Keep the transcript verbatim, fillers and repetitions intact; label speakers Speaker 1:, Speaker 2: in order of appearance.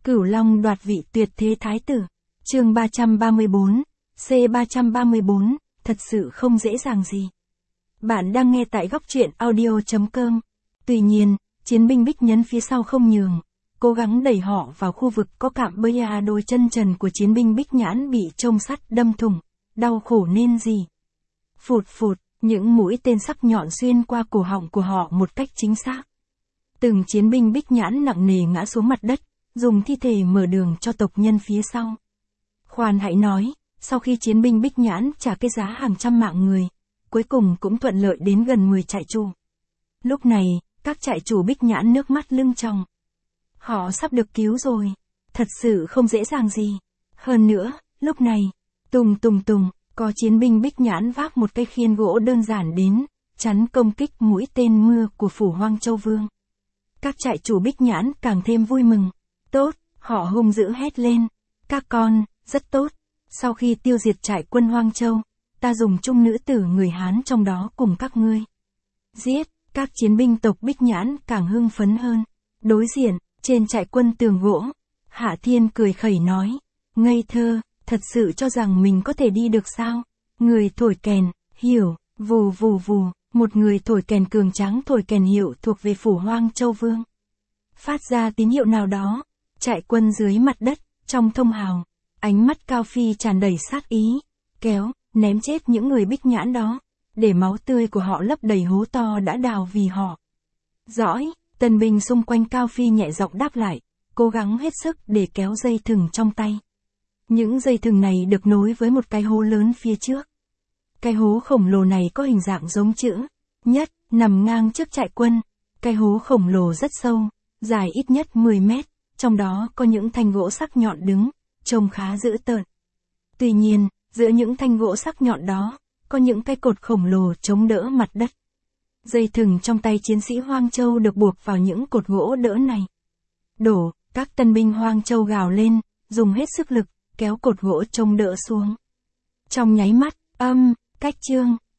Speaker 1: Cửu Long đoạt vị tuyệt thế thái tử. Chương ba trăm ba mươi bốn, C ba trăm ba mươi bốn, thật sự không dễ dàng gì. Bạn đang nghe tại góc truyện audio chấm com. Tuy nhiên, chiến binh Bích Nhấn phía sau không nhường, cố gắng đẩy họ vào khu vực có cạm bẫy. Đôi chân trần của chiến binh Bích Nhãn bị chông sắt đâm thủng, đau khổ nên gì. Phụt phụt, những mũi tên sắc nhọn xuyên qua cổ họng của họ một cách chính xác. Từng chiến binh Bích Nhãn nặng nề ngã xuống mặt đất, dùng thi thể mở đường cho tộc nhân phía sau. Khoan hãy nói, sau khi chiến binh Bích Nhãn trả cái giá hàng trăm mạng người, cuối cùng cũng thuận lợi đến gần mười trại chủ. Lúc này, các trại chủ Bích Nhãn nước mắt lưng tròng. Họ sắp được cứu rồi. Thật sự không dễ dàng gì. Hơn nữa, lúc này, tùng tùng tùng, có chiến binh Bích Nhãn vác một cây khiên gỗ đơn giản đến, chắn công kích mũi tên mưa của phủ Hoang Châu Vương. Các trại chủ Bích Nhãn càng thêm vui mừng. Tốt, họ hung dữ hét lên. Các con, rất tốt. Sau khi tiêu diệt trại quân Hoang Châu, ta dùng chung nữ tử người Hán trong đó cùng các ngươi. Giết, các chiến binh tộc Bích Nhãn càng hưng phấn hơn. Đối diện, trên trại quân tường gỗ, Hạ Thiên cười khẩy nói. Ngây thơ, thật sự cho rằng mình có thể đi được sao? Người thổi kèn, hiểu, vù vù vù, một người thổi kèn cường tráng thổi kèn hiệu thuộc về phủ Hoang Châu Vương. Phát ra tín hiệu nào đó, trại quân dưới mặt đất, trong thông hào, ánh mắt Cao Phi tràn đầy sát ý, kéo, ném chết những người Bích Nhãn đó, để máu tươi của họ lấp đầy hố to đã đào vì họ. Dõi, tân binh xung quanh Cao Phi nhẹ giọng đáp lại, cố gắng hết sức để kéo dây thừng trong tay. Những dây thừng này được nối với một cái hố lớn phía trước. Cái hố khổng lồ này có hình dạng giống chữ nhất, nằm ngang trước trại quân. Cái hố khổng lồ rất sâu, dài ít nhất mười mét, trong đó có những thanh gỗ sắc nhọn đứng, trông khá dữ tợn. Tuy nhiên, giữa những thanh gỗ sắc nhọn đó, có những cái cột khổng lồ chống đỡ mặt đất. Dây thừng trong tay chiến sĩ Hoang Châu được buộc vào những cột gỗ đỡ này. Đổ, các tân binh Hoang Châu gào lên, dùng hết sức lực, kéo cột gỗ chống đỡ xuống. Trong nháy mắt, âm, cách chương,